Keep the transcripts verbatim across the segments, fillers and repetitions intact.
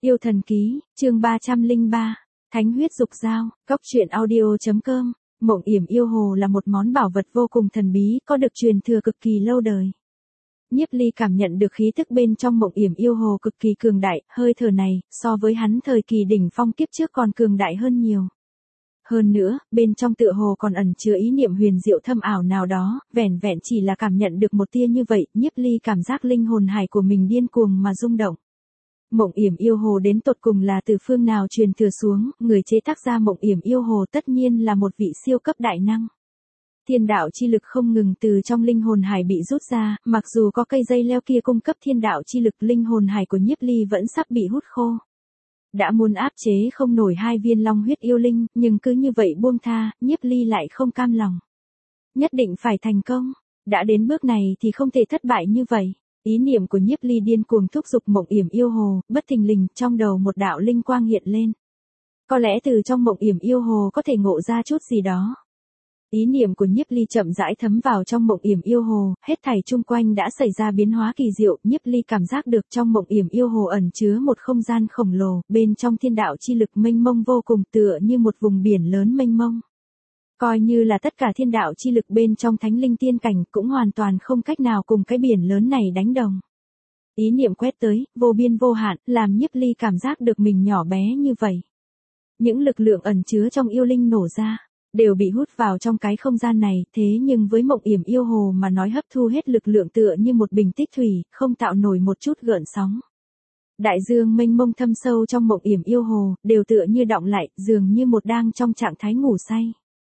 Yêu thần ký, chương ba trăm lẻ ba, Thánh huyết dục giao, cóc truyện audio.com. Mộng yểm yêu hồ là một món bảo vật vô cùng thần bí, có được truyền thừa cực kỳ lâu đời. Nhiếp Ly cảm nhận được khí tức bên trong mộng yểm yêu hồ cực kỳ cường đại, hơi thở này, so với hắn thời kỳ đỉnh phong kiếp trước còn cường đại hơn nhiều. Hơn nữa, bên trong tựa hồ còn ẩn chứa ý niệm huyền diệu thâm ảo nào đó, vẻn vẹn chỉ là cảm nhận được một tia như vậy, Nhiếp Ly cảm giác linh hồn hải của mình điên cuồng mà rung động. Mộng yểm yêu hồ đến tột cùng là từ phương nào truyền thừa xuống, người chế tác ra mộng yểm yêu hồ tất nhiên là một vị siêu cấp đại năng. Thiên đạo chi lực không ngừng từ trong linh hồn hải bị rút ra, mặc dù có cây dây leo kia cung cấp thiên đạo chi lực, linh hồn hải của Nhiếp Ly vẫn sắp bị hút khô. Đã muốn áp chế không nổi hai viên long huyết yêu linh, nhưng cứ như vậy buông tha, Nhiếp Ly lại không cam lòng. Nhất định phải thành công, đã đến bước này thì không thể thất bại như vậy. Ý niệm của Nhiếp Ly điên cuồng thúc giục mộng yểm yêu hồ, bất thình lình trong đầu một đạo linh quang hiện lên. Có lẽ từ trong mộng yểm yêu hồ có thể ngộ ra chút gì đó. Ý niệm của Nhiếp Ly chậm rãi thấm vào trong mộng yểm yêu hồ, hết thảy chung quanh đã xảy ra biến hóa kỳ diệu, Nhiếp Ly cảm giác được trong mộng yểm yêu hồ ẩn chứa một không gian khổng lồ, bên trong thiên đạo chi lực mênh mông vô cùng, tựa như một vùng biển lớn mênh mông. Coi như là tất cả thiên đạo chi lực bên trong thánh linh tiên cảnh cũng hoàn toàn không cách nào cùng cái biển lớn này đánh đồng. Ý niệm quét tới, vô biên vô hạn, làm Nhiếp Ly cảm giác được mình nhỏ bé như vậy. Những lực lượng ẩn chứa trong yêu linh nổ ra, đều bị hút vào trong cái không gian này, thế nhưng với mộng yểm yêu hồ mà nói hấp thu hết lực lượng tựa như một bình tích thủy, không tạo nổi một chút gợn sóng. Đại dương mênh mông thâm sâu trong mộng yểm yêu hồ, đều tựa như đọng lại, dường như một đang trong trạng thái ngủ say.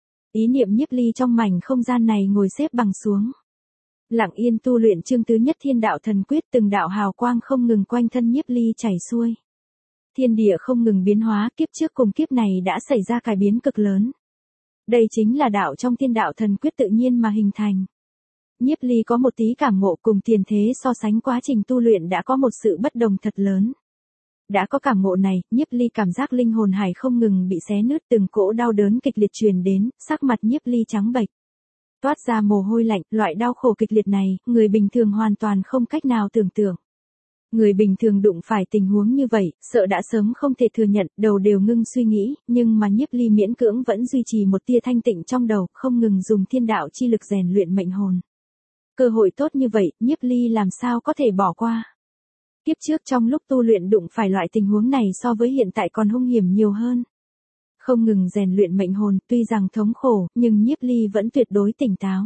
Ý niệm Nhiếp Ly trong mảnh không gian này ngồi xếp bằng xuống. Lặng yên tu luyện chương thứ nhất thiên đạo thần quyết, từng đạo hào quang không ngừng quanh thân Nhiếp Ly chảy xuôi. Thiên địa không ngừng biến hóa, kiếp trước cùng kiếp này đã xảy ra cải biến cực lớn. Đây chính là đạo trong thiên đạo thần quyết tự nhiên mà hình thành. Nhiếp Ly có một tí cảm ngộ, cùng tiền thế so sánh quá trình tu luyện đã có một sự bất đồng thật lớn. Đã có cảm ngộ này, Nhiếp Ly cảm giác linh hồn hải không ngừng bị xé nứt, từng cỗ đau đớn kịch liệt truyền đến, sắc mặt Nhiếp Ly trắng bệch. Toát ra mồ hôi lạnh, loại đau khổ kịch liệt này, người bình thường hoàn toàn không cách nào tưởng tượng. Người bình thường đụng phải tình huống như vậy, sợ đã sớm không thể thừa nhận, đầu đều ngưng suy nghĩ, nhưng mà Nhiếp Ly miễn cưỡng vẫn duy trì một tia thanh tịnh trong đầu, không ngừng dùng thiên đạo chi lực rèn luyện mệnh hồn. Cơ hội tốt như vậy, Nhiếp Ly làm sao có thể bỏ qua. Kiếp trước trong lúc tu luyện đụng phải loại tình huống này so với hiện tại còn hung hiểm nhiều hơn. Không ngừng rèn luyện mệnh hồn, tuy rằng thống khổ, nhưng Nhiếp Ly vẫn tuyệt đối tỉnh táo.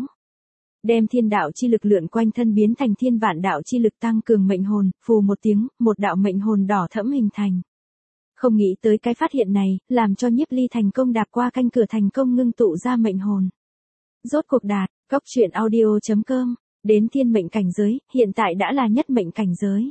Đem thiên đạo chi lực lượn quanh thân biến thành thiên vạn đạo chi lực tăng cường mệnh hồn, phù một tiếng, một đạo mệnh hồn đỏ thẫm hình thành. Không nghĩ tới cái phát hiện này, làm cho Nhiếp Ly thành công đạp qua canh cửa thành công ngưng tụ ra mệnh hồn. Rốt cuộc đạt, cóc truyện audio.com, đến thiên mệnh cảnh giới, hiện tại đã là nhất mệnh cảnh giới.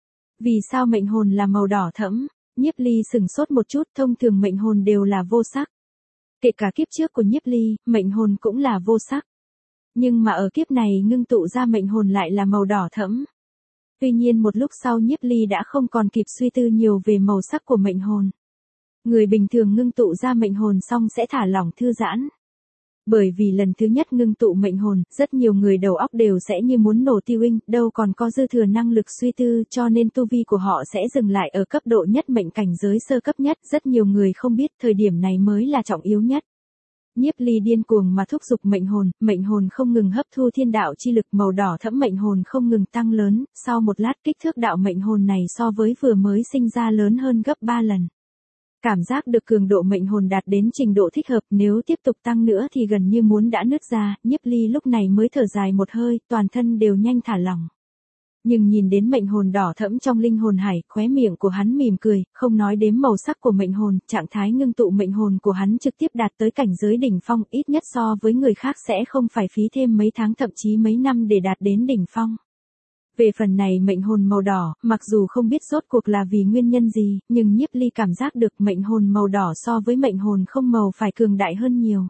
Vì sao mệnh hồn là màu đỏ thẫm? Nhiếp Ly sửng sốt một chút, thông thường mệnh hồn đều là vô sắc. Kể cả kiếp trước của Nhiếp Ly, mệnh hồn cũng là vô sắc. Nhưng mà ở kiếp này ngưng tụ ra mệnh hồn lại là màu đỏ thẫm. Tuy nhiên một lúc sau Nhiếp Ly đã không còn kịp suy tư nhiều về màu sắc của mệnh hồn. Người bình thường ngưng tụ ra mệnh hồn xong sẽ thả lỏng thư giãn. Bởi vì lần thứ nhất ngưng tụ mệnh hồn, rất nhiều người đầu óc đều sẽ như muốn nổ tiêu inh, đâu còn có dư thừa năng lực suy tư, cho nên tu vi của họ sẽ dừng lại ở cấp độ nhất mệnh cảnh giới sơ cấp nhất, rất nhiều người không biết thời điểm này mới là trọng yếu nhất. Nhiếp Ly điên cuồng mà thúc giục mệnh hồn, mệnh hồn không ngừng hấp thu thiên đạo chi lực, màu đỏ thẫm mệnh hồn không ngừng tăng lớn, sau một lát kích thước đạo mệnh hồn này so với vừa mới sinh ra lớn hơn gấp ba lần. Cảm giác được cường độ mệnh hồn đạt đến trình độ thích hợp, nếu tiếp tục tăng nữa thì gần như muốn đã nứt ra, Nhiếp Ly lúc này mới thở dài một hơi, toàn thân đều nhanh thả lỏng. Nhưng nhìn đến mệnh hồn đỏ thẫm trong linh hồn hải, khóe miệng của hắn mỉm cười, không nói đến màu sắc của mệnh hồn, trạng thái ngưng tụ mệnh hồn của hắn trực tiếp đạt tới cảnh giới đỉnh phong, ít nhất so với người khác sẽ không phải phí thêm mấy tháng thậm chí mấy năm để đạt đến đỉnh phong. Về phần này mệnh hồn màu đỏ, mặc dù không biết rốt cuộc là vì nguyên nhân gì, nhưng Nhiếp Ly cảm giác được mệnh hồn màu đỏ so với mệnh hồn không màu phải cường đại hơn nhiều.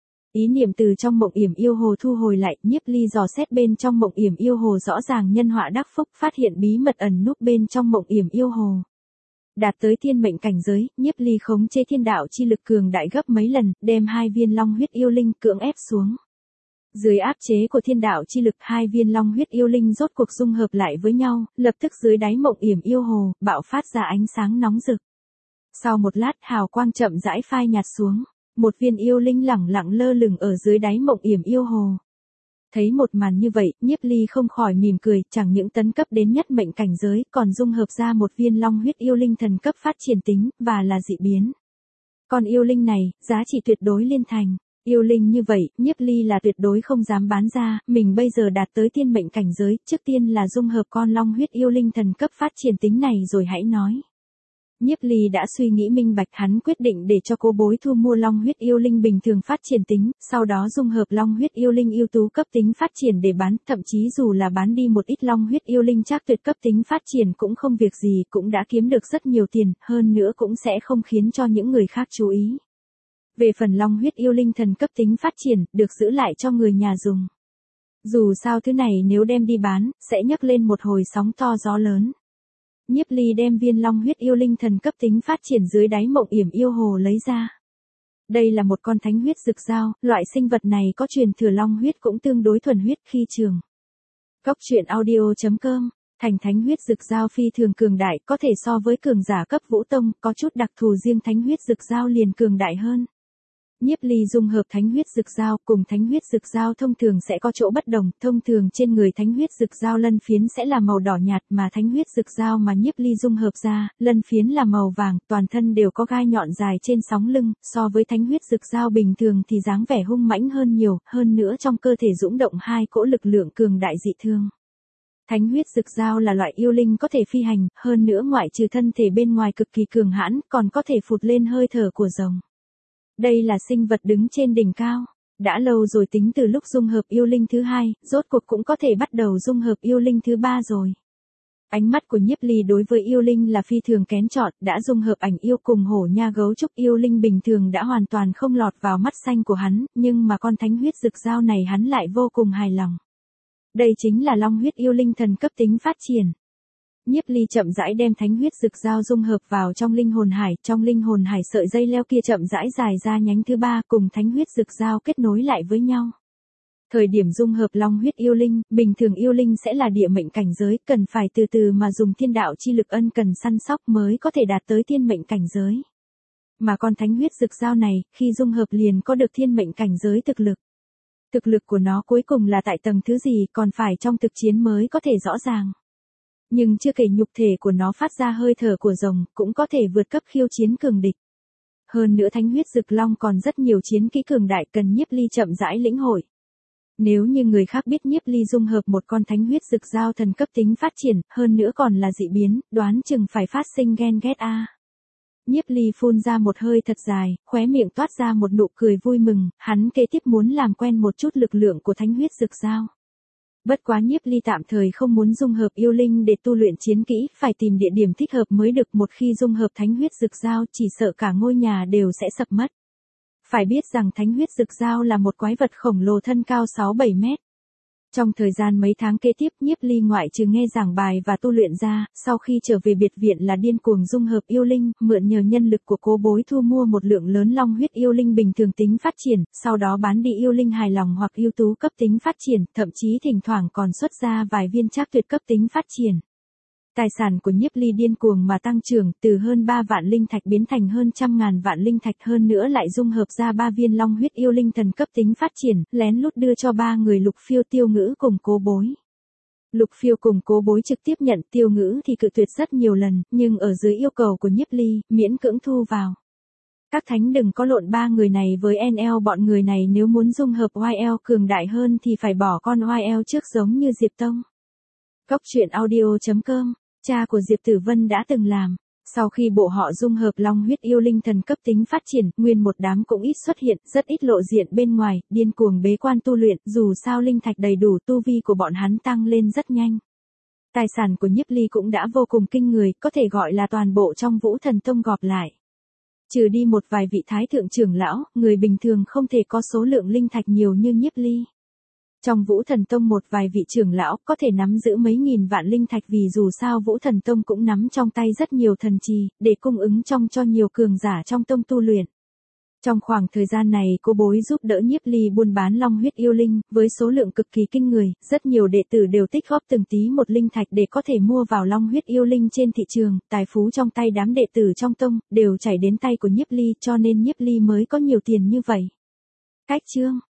Ý niệm từ trong mộng yểm yêu hồ thu hồi lại, Nhiếp Ly dò xét bên trong mộng yểm yêu hồ rõ ràng nhân họa đắc phúc, phát hiện bí mật ẩn núp bên trong mộng yểm yêu hồ. Đạt tới thiên mệnh cảnh giới, Nhiếp Ly khống chế thiên đạo chi lực cường đại gấp mấy lần, đem hai viên long huyết yêu linh cưỡng ép xuống. Dưới áp chế của thiên đạo chi lực, hai viên long huyết yêu linh rốt cuộc dung hợp lại với nhau, lập tức dưới đáy mộng yểm yêu hồ, bạo phát ra ánh sáng nóng rực. Sau một lát hào quang chậm rãi phai nhạt xuống, một viên yêu linh lẳng lặng lơ lửng ở dưới đáy mộng yểm yêu hồ. Thấy một màn như vậy, Nhiếp Ly không khỏi mỉm cười, chẳng những tấn cấp đến nhất mệnh cảnh giới, còn dung hợp ra một viên long huyết yêu linh thần cấp phát triển tính, và là dị biến. Con yêu linh này, giá trị tuyệt đối liên thành. Yêu linh như vậy, Nhiếp Ly là tuyệt đối không dám bán ra, mình bây giờ đạt tới tiên mệnh cảnh giới, trước tiên là dung hợp con long huyết yêu linh thần cấp phát triển tính này rồi hãy nói. Nhiếp Ly đã suy nghĩ minh bạch, hắn quyết định để cho cô bối thu mua long huyết yêu linh bình thường phát triển tính, sau đó dung hợp long huyết yêu linh ưu tú cấp tính phát triển để bán, thậm chí dù là bán đi một ít long huyết yêu linh trác tuyệt cấp tính phát triển cũng không việc gì, cũng đã kiếm được rất nhiều tiền, hơn nữa cũng sẽ không khiến cho những người khác chú ý. Về phần long huyết yêu linh thần cấp tính phát triển, được giữ lại cho người nhà dùng. Dù sao thứ này nếu đem đi bán, sẽ nhấc lên một hồi sóng to gió lớn. Nhiếp Ly đem viên long huyết yêu linh thần cấp tính phát triển dưới đáy mộng yểm yêu hồ lấy ra. Đây là một con thánh huyết rực dao, loại sinh vật này có truyền thừa long huyết cũng tương đối thuần huyết khi trường. Cốc truyện audio chấm com, thành thánh huyết rực dao phi thường cường đại, có thể so với cường giả cấp vũ tông, có chút đặc thù riêng thánh huyết rực dao liền cường đại hơn. Nhiếp Ly dung hợp thánh huyết rực dao cùng thánh huyết rực dao thông thường sẽ có chỗ bất đồng, thông thường trên người thánh huyết rực dao lân phiến sẽ là màu đỏ nhạt, mà thánh huyết rực dao mà Nhiếp Ly dung hợp ra, lân phiến là màu vàng, toàn thân đều có gai nhọn dài trên sóng lưng, so với thánh huyết rực dao bình thường thì dáng vẻ hung mãnh hơn nhiều, hơn nữa trong cơ thể dũng động hai cỗ lực lượng cường đại dị thương. Thánh huyết rực dao là loại yêu linh có thể phi hành, hơn nữa ngoại trừ thân thể bên ngoài cực kỳ cường hãn, còn có thể phụt lên hơi thở của rồng. Đây là sinh vật đứng trên đỉnh cao. Đã lâu rồi, tính từ lúc dung hợp yêu linh thứ hai, rốt cuộc cũng có thể bắt đầu dung hợp yêu linh thứ ba rồi. Ánh mắt của Nhiếp Ly đối với yêu linh là phi thường kén chọn, đã dung hợp ảnh yêu cùng hổ nha gấu trúc yêu linh bình thường đã hoàn toàn không lọt vào mắt xanh của hắn, nhưng mà con thánh huyết rực dao này hắn lại vô cùng hài lòng. Đây chính là long huyết yêu linh thần cấp tính phát triển. Nhiếp Ly chậm rãi đem thánh huyết rực dao dung hợp vào trong linh hồn hải, trong linh hồn hải sợi dây leo kia chậm rãi dài ra nhánh thứ ba cùng thánh huyết rực dao kết nối lại với nhau. Thời điểm dung hợp long huyết yêu linh, bình thường yêu linh sẽ là địa mệnh cảnh giới, cần phải từ từ mà dùng thiên đạo chi lực ân cần săn sóc mới có thể đạt tới thiên mệnh cảnh giới. Mà con thánh huyết rực dao này, khi dung hợp liền có được thiên mệnh cảnh giới thực lực. Thực lực của nó cuối cùng là tại tầng thứ gì còn phải trong thực chiến mới có thể rõ ràng. Nhưng chưa kể nhục thể của nó phát ra hơi thở của rồng, cũng có thể vượt cấp khiêu chiến cường địch. Hơn nữa thánh huyết rực long còn rất nhiều chiến kỹ cường đại cần Nhiếp Ly chậm rãi lĩnh hội. Nếu như người khác biết Nhiếp Ly dung hợp một con thánh huyết rực dao thần cấp tính phát triển, hơn nữa còn là dị biến, đoán chừng phải phát sinh ghen ghét a. À. Nhiếp Ly phun ra một hơi thật dài, khóe miệng toát ra một nụ cười vui mừng, hắn kế tiếp muốn làm quen một chút lực lượng của thánh huyết rực dao. Bất quá Nhiếp Ly tạm thời không muốn dung hợp yêu linh để tu luyện chiến kỹ, phải tìm địa điểm thích hợp mới được, một khi dung hợp thánh huyết rực dao chỉ sợ cả ngôi nhà đều sẽ sập mất. Phải biết rằng thánh huyết rực dao là một quái vật khổng lồ thân cao sáu bảy mét. Trong thời gian mấy tháng kế tiếp, Nhiếp Ly ngoại trừ nghe giảng bài và tu luyện ra, sau khi trở về biệt viện là điên cuồng dung hợp yêu linh, mượn nhờ nhân lực của cố bối thu mua một lượng lớn long huyết yêu linh bình thường tính phát triển, sau đó bán đi yêu linh hài lòng hoặc ưu tú cấp tính phát triển, thậm chí thỉnh thoảng còn xuất ra vài viên trác tuyệt cấp tính phát triển. Tài sản của Nhiếp Ly điên cuồng mà tăng trưởng, từ hơn ba vạn linh thạch biến thành hơn trăm ngàn vạn linh thạch, hơn nữa lại dung hợp ra ba viên long huyết yêu linh thần cấp tính phát triển, lén lút đưa cho ba người Lục Phiêu, Tiêu Ngữ cùng Cố Bối. Lục Phiêu cùng Cố Bối trực tiếp nhận, Tiêu Ngữ thì cự tuyệt rất nhiều lần, nhưng ở dưới yêu cầu của Nhiếp Ly, miễn cưỡng thu vào. Các thánh đừng có lộn ba người này với en lờ, bọn người này nếu muốn dung hợp oai eo cường đại hơn thì phải bỏ con oai eo trước giống như Diệp Tông. Cốc truyện audio chấm com, cha của Diệp Tử Vân đã từng làm. Sau khi bộ họ dung hợp long huyết yêu linh thần cấp tính phát triển, nguyên một đám cũng ít xuất hiện, rất ít lộ diện bên ngoài, điên cuồng bế quan tu luyện, dù sao linh thạch đầy đủ, tu vi của bọn hắn tăng lên rất nhanh. Tài sản của Nhiếp Ly cũng đã vô cùng kinh người, có thể gọi là toàn bộ trong Vũ Thần Tông gộp lại. Trừ đi một vài vị thái thượng trưởng lão, người bình thường không thể có số lượng linh thạch nhiều như Nhiếp Ly. Trong Vũ Thần Tông một vài vị trưởng lão có thể nắm giữ mấy nghìn vạn linh thạch, vì dù sao Vũ Thần Tông cũng nắm trong tay rất nhiều thần trì, để cung ứng trong cho nhiều cường giả trong tông tu luyện. Trong khoảng thời gian này cô bối giúp đỡ Nhiếp Ly buôn bán long huyết yêu linh, với số lượng cực kỳ kinh người, rất nhiều đệ tử đều tích góp từng tí một linh thạch để có thể mua vào long huyết yêu linh trên thị trường, tài phú trong tay đám đệ tử trong tông, đều chảy đến tay của Nhiếp Ly cho nên Nhiếp Ly mới có nhiều tiền như vậy. Cách chương